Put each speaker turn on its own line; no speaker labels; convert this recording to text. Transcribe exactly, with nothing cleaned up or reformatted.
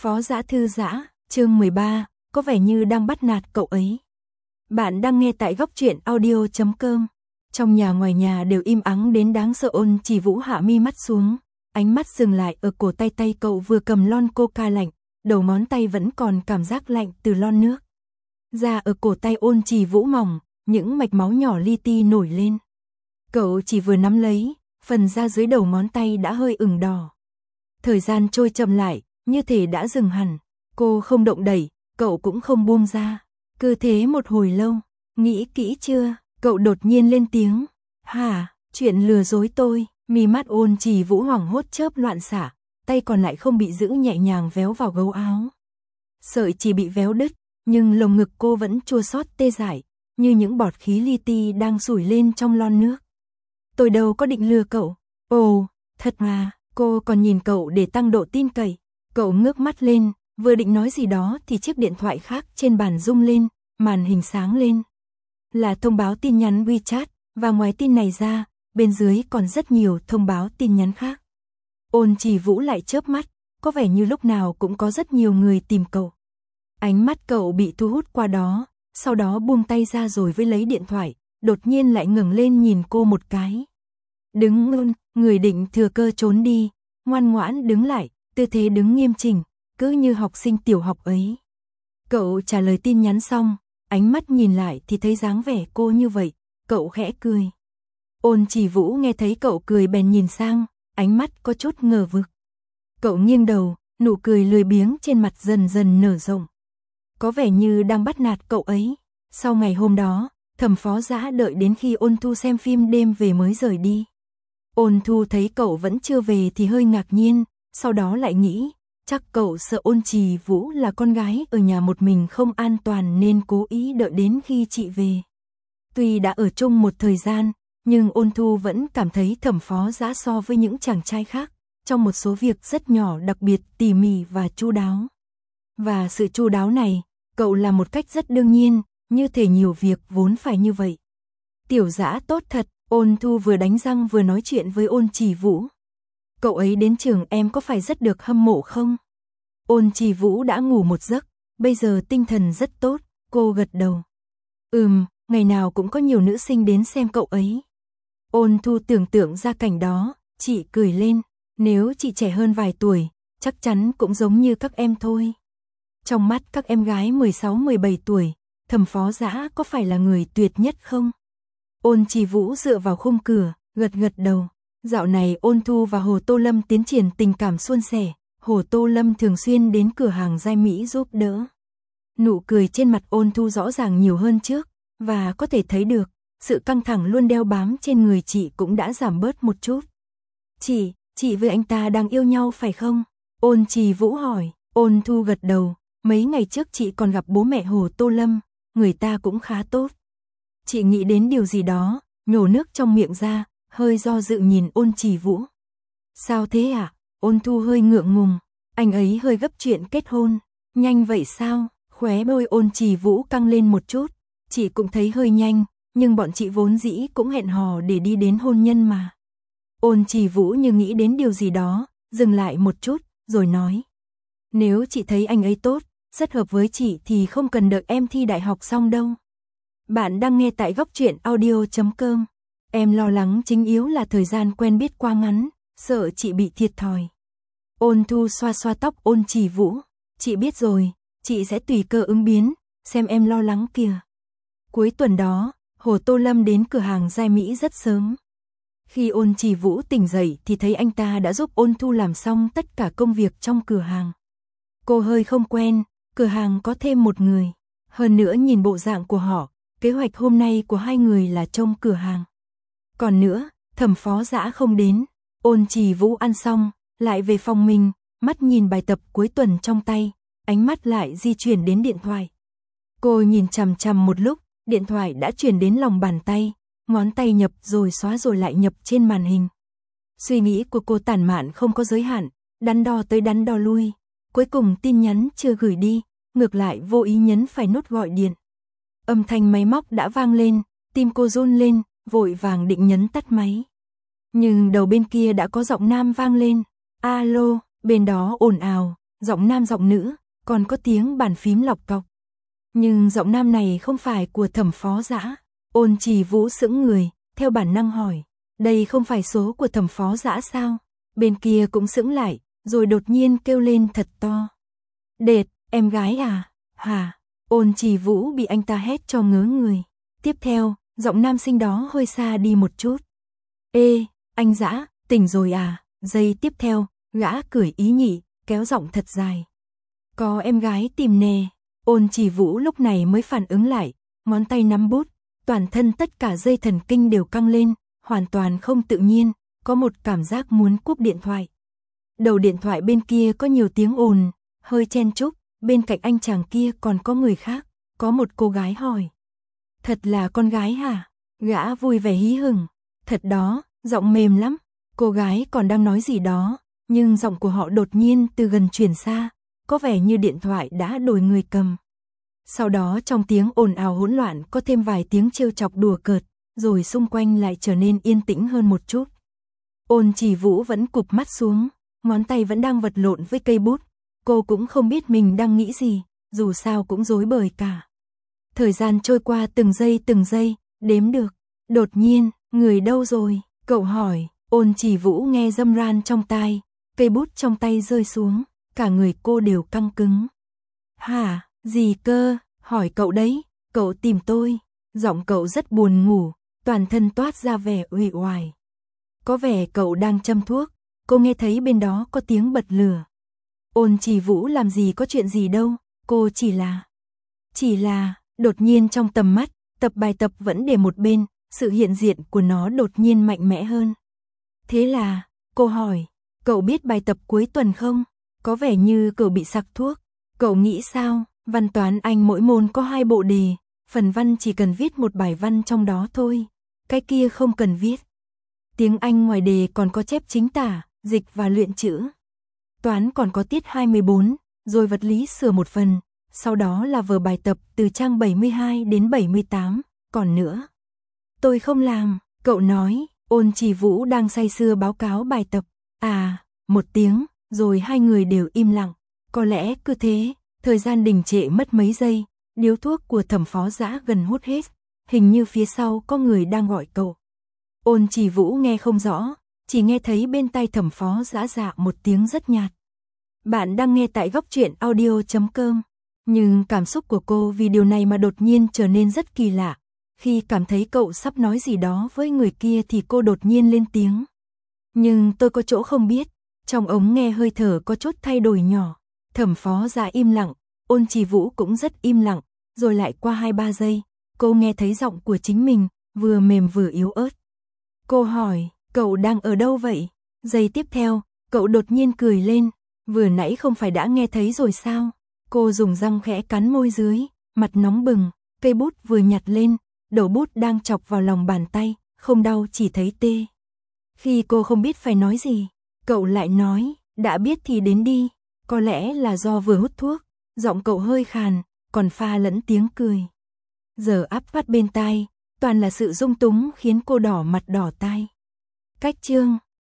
Phó Dã thư giã, chương mười ba, có vẻ như đang bắt nạt cậu ấy. Bạn đang nghe tại góc truyện audio chấm com. Trong nhà ngoài nhà đều im ắng đến đáng sợ. Ôn Chỉ Vũ hạ mi mắt xuống, ánh mắt dừng lại ở cổ tay tay cậu vừa cầm lon coca lạnh, đầu ngón tay vẫn còn cảm giác lạnh từ lon nước. Da ở cổ tay Ôn Chỉ Vũ mỏng, những mạch máu nhỏ li ti nổi lên. Cậu chỉ vừa nắm lấy, phần da dưới đầu ngón tay đã hơi ửng đỏ. Thời gian trôi chậm lại, như thể đã dừng hẳn. Cô không động đẩy, cậu cũng không buông ra. Cứ thế một hồi lâu, nghĩ kỹ chưa? Cậu đột nhiên lên tiếng. Hả, chuyện lừa dối tôi. Mí mắt Ôn Chỉ Vũ hoảng hốt chớp loạn xạ, tay còn lại không bị giữ nhẹ nhàng véo vào gấu áo. Sợi chỉ bị véo đứt, nhưng lồng ngực cô vẫn chua xót tê dại, như những bọt khí li ti đang sủi lên trong lon nước. Tôi đâu có định lừa cậu. Ồ, thật mà. Cô còn nhìn cậu để tăng độ tin cậy. Cậu ngước mắt lên, vừa định nói gì đó thì chiếc điện thoại khác trên bàn rung lên, màn hình sáng lên. Là thông báo tin nhắn WeChat, và ngoài tin này ra, bên dưới còn rất nhiều thông báo tin nhắn khác. Ôn Chỉ Vũ lại chớp mắt, có vẻ như lúc nào cũng có rất nhiều người tìm cậu. Ánh mắt cậu bị thu hút qua đó, sau đó buông tay ra rồi với lấy điện thoại, đột nhiên lại ngẩng lên nhìn cô một cái. Đứng luôn, người định thừa cơ trốn đi, ngoan ngoãn đứng lại, tư thế đứng nghiêm chỉnh, cứ như học sinh tiểu học ấy. Cậu trả lời tin nhắn xong, ánh mắt nhìn lại thì thấy dáng vẻ cô như vậy, cậu khẽ cười. Ôn Chỉ Vũ nghe thấy cậu cười bèn nhìn sang, ánh mắt có chút ngờ vực. Cậu nghiêng đầu, nụ cười lười biếng trên mặt dần dần nở rộng. Có vẻ như đang bắt nạt cậu ấy. Sau ngày hôm đó, Thẩm Phó Dã đợi đến khi Ôn Thu xem phim đêm về mới rời đi. Ôn Thu thấy cậu vẫn chưa về thì hơi ngạc nhiên, sau đó lại nghĩ, chắc cậu sợ Ôn Chỉ Vũ là con gái ở nhà một mình không an toàn nên cố ý đợi đến khi chị về. Tuy đã ở chung một thời gian, nhưng Ôn Thu vẫn cảm thấy Thẩm Phó Dã so với những chàng trai khác, trong một số việc rất nhỏ đặc biệt tỉ mỉ và chu đáo. Và sự chu đáo này, cậu làm một cách rất đương nhiên, như thể nhiều việc vốn phải như vậy. Tiểu Dã tốt thật. Ôn Thu vừa đánh răng vừa nói chuyện với Ôn Chỉ Vũ. Cậu ấy đến trường em có phải rất được hâm mộ không? Ôn Chỉ Vũ đã ngủ một giấc, bây giờ tinh thần rất tốt, cô gật đầu. Ừm, ngày nào cũng có nhiều nữ sinh đến xem cậu ấy. Ôn Thu tưởng tượng ra cảnh đó, chị cười lên, nếu chị trẻ hơn vài tuổi, chắc chắn cũng giống như các em thôi. Trong mắt các em gái mười sáu mười bảy tuổi, Thẩm Phó Dã có phải là người tuyệt nhất không? Ôn Chỉ Vũ dựa vào khung cửa, gật gật đầu. Dạo này Ôn Thu và Hồ Tô Lâm tiến triển tình cảm suôn sẻ, Hồ Tô Lâm thường xuyên đến cửa hàng Giai Mỹ giúp đỡ. Nụ cười trên mặt Ôn Thu rõ ràng nhiều hơn trước, và có thể thấy được, sự căng thẳng luôn đeo bám trên người chị cũng đã giảm bớt một chút. Chị, chị với anh ta đang yêu nhau phải không? Ôn Chỉ Vũ hỏi. Ôn Thu gật đầu, mấy ngày trước chị còn gặp bố mẹ Hồ Tô Lâm, người ta cũng khá tốt. Chị nghĩ đến điều gì đó, nhổ nước trong miệng ra, hơi do dự nhìn Ôn Chỉ Vũ. Sao thế ạ? À? Ôn Thu hơi ngượng ngùng, anh ấy hơi gấp chuyện kết hôn. Nhanh vậy sao? Khóe môi Ôn Chỉ Vũ căng lên một chút. Chị cũng thấy hơi nhanh, nhưng bọn chị vốn dĩ cũng hẹn hò để đi đến hôn nhân mà. Ôn Chỉ Vũ như nghĩ đến điều gì đó, dừng lại một chút, rồi nói. Nếu chị thấy anh ấy tốt, rất hợp với chị thì không cần đợi em thi đại học xong đâu. Bạn đang nghe tại góc truyện audio chấm com. Em lo lắng chính yếu là thời gian quen biết quá ngắn, sợ chị bị thiệt thòi. Ôn Thu xoa xoa tóc Ôn Chỉ Vũ. Chị biết rồi, chị sẽ tùy cơ ứng biến, xem em lo lắng kìa. Cuối tuần đó, Hồ Tô Lâm đến cửa hàng Giai Mỹ rất sớm. Khi Ôn Chỉ Vũ tỉnh dậy thì thấy anh ta đã giúp Ôn Thu làm xong tất cả công việc trong cửa hàng. Cô hơi không quen, cửa hàng có thêm một người. Hơn nữa nhìn bộ dạng của họ, kế hoạch hôm nay của hai người là trông cửa hàng. Còn nữa, Thẩm Phó Dã không đến. Ôn Chỉ Vũ ăn xong, lại về phòng mình, mắt nhìn bài tập cuối tuần trong tay, ánh mắt lại di chuyển đến điện thoại. Cô nhìn chằm chằm một lúc, điện thoại đã chuyển đến lòng bàn tay, ngón tay nhập rồi xóa rồi lại nhập trên màn hình. Suy nghĩ của cô tản mạn không có giới hạn, đắn đo tới đắn đo lui. Cuối cùng tin nhắn chưa gửi đi, ngược lại vô ý nhấn phải nút gọi điện. Âm thanh máy móc đã vang lên, tim cô run lên, vội vàng định nhấn tắt máy. Nhưng đầu bên kia đã có giọng nam vang lên. Alo, bên đó ồn ào, giọng nam giọng nữ, còn có tiếng bàn phím lọc cọc. Nhưng giọng nam này không phải của Thẩm Phó Dã. Ôn Chỉ Vũ sững người, theo bản năng hỏi, đây không phải số của Thẩm Phó Dã sao? Bên kia cũng sững lại, rồi đột nhiên kêu lên thật to. Đệt, em gái à? Hả? Ôn Chỉ Vũ bị anh ta hét cho ngớ người. Tiếp theo, giọng nam sinh đó hơi xa đi một chút. Ê, anh Dã, tỉnh rồi à? Giây tiếp theo, gã cười ý nhị, kéo giọng thật dài. Có em gái tìm nè. Ôn Chỉ Vũ lúc này mới phản ứng lại, ngón tay nắm bút, toàn thân tất cả dây thần kinh đều căng lên, hoàn toàn không tự nhiên, có một cảm giác muốn cúp điện thoại. Đầu điện thoại bên kia có nhiều tiếng ồn, hơi chen chúc, bên cạnh anh chàng kia còn có người khác, có một cô gái hỏi. Thật là con gái hả? Gã vui vẻ hí hửng. Thật đó, giọng mềm lắm. Cô gái còn đang nói gì đó, nhưng giọng của họ đột nhiên từ gần chuyển xa, có vẻ như điện thoại đã đổi người cầm. Sau đó trong tiếng ồn ào hỗn loạn có thêm vài tiếng trêu chọc đùa cợt, rồi xung quanh lại trở nên yên tĩnh hơn một chút. Ôn Chỉ Vũ vẫn cụp mắt xuống, ngón tay vẫn đang vật lộn với cây bút. Cô cũng không biết mình đang nghĩ gì, dù sao cũng rối bời cả. Thời gian trôi qua từng giây từng giây, đếm được. Đột nhiên, người đâu rồi? Cậu hỏi. Ôn Chỉ Vũ nghe râm ran trong tai, cây bút trong tay rơi xuống, cả người cô đều căng cứng. Hả, gì cơ? Hỏi cậu đấy, cậu tìm tôi. Giọng cậu rất buồn ngủ, toàn thân toát ra vẻ uể oải. Có vẻ cậu đang châm thuốc, cô nghe thấy bên đó có tiếng bật lửa. Ôn Chỉ Vũ làm gì có chuyện gì đâu, cô chỉ là... Chỉ là, đột nhiên trong tầm mắt, tập bài tập vẫn để một bên, sự hiện diện của nó đột nhiên mạnh mẽ hơn. Thế là, cô hỏi, cậu biết bài tập cuối tuần không? Có vẻ như cậu bị sặc thuốc. Cậu nghĩ sao? Văn toán Anh mỗi môn có hai bộ đề, phần văn chỉ cần viết một bài văn trong đó thôi, cái kia không cần viết. Tiếng Anh ngoài đề còn có chép chính tả, dịch và luyện chữ. Toán còn có tiết hai mươi bốn, rồi vật lý sửa một phần, sau đó là vở bài tập từ trang bảy mươi hai đến bảy mươi tám, còn nữa. Tôi không làm, cậu nói. Ôn Chỉ Vũ đang say sưa báo cáo bài tập. À, một tiếng, rồi hai người đều im lặng. Có lẽ cứ thế, thời gian đình trệ mất mấy giây, điếu thuốc của Thẩm Phó Dã gần hút hết. Hình như phía sau có người đang gọi cậu. Ôn Chỉ Vũ nghe không rõ, chỉ nghe thấy bên tai Thẩm Phó Dã dạ một tiếng rất nhạt. Bạn đang nghe tại góc truyện audio chấm com. Nhưng cảm xúc của cô vì điều này mà đột nhiên trở nên rất kỳ lạ. Khi cảm thấy cậu sắp nói gì đó với người kia thì cô đột nhiên lên tiếng. Nhưng tôi có chỗ không biết. Trong ống nghe hơi thở có chút thay đổi nhỏ. Thẩm Phó Dã im lặng, Ôn Chỉ Vũ cũng rất im lặng. Rồi lại qua hai ba giây, cô nghe thấy giọng của chính mình, vừa mềm vừa yếu ớt. Cô hỏi, cậu đang ở đâu vậy? Giây tiếp theo, cậu đột nhiên cười lên. Vừa nãy không phải đã nghe thấy rồi sao? Cô dùng răng khẽ cắn môi dưới, mặt nóng bừng, cây bút vừa nhặt lên, đầu bút đang chọc vào lòng bàn tay, không đau chỉ thấy tê. Khi cô không biết phải nói gì, cậu lại nói, đã biết thì đến đi. Có lẽ là do vừa hút thuốc, giọng cậu hơi khàn, còn pha lẫn tiếng cười. Giờ áp phát bên tai, toàn là sự rung túng khiến cô đỏ mặt đỏ tai. Cách chương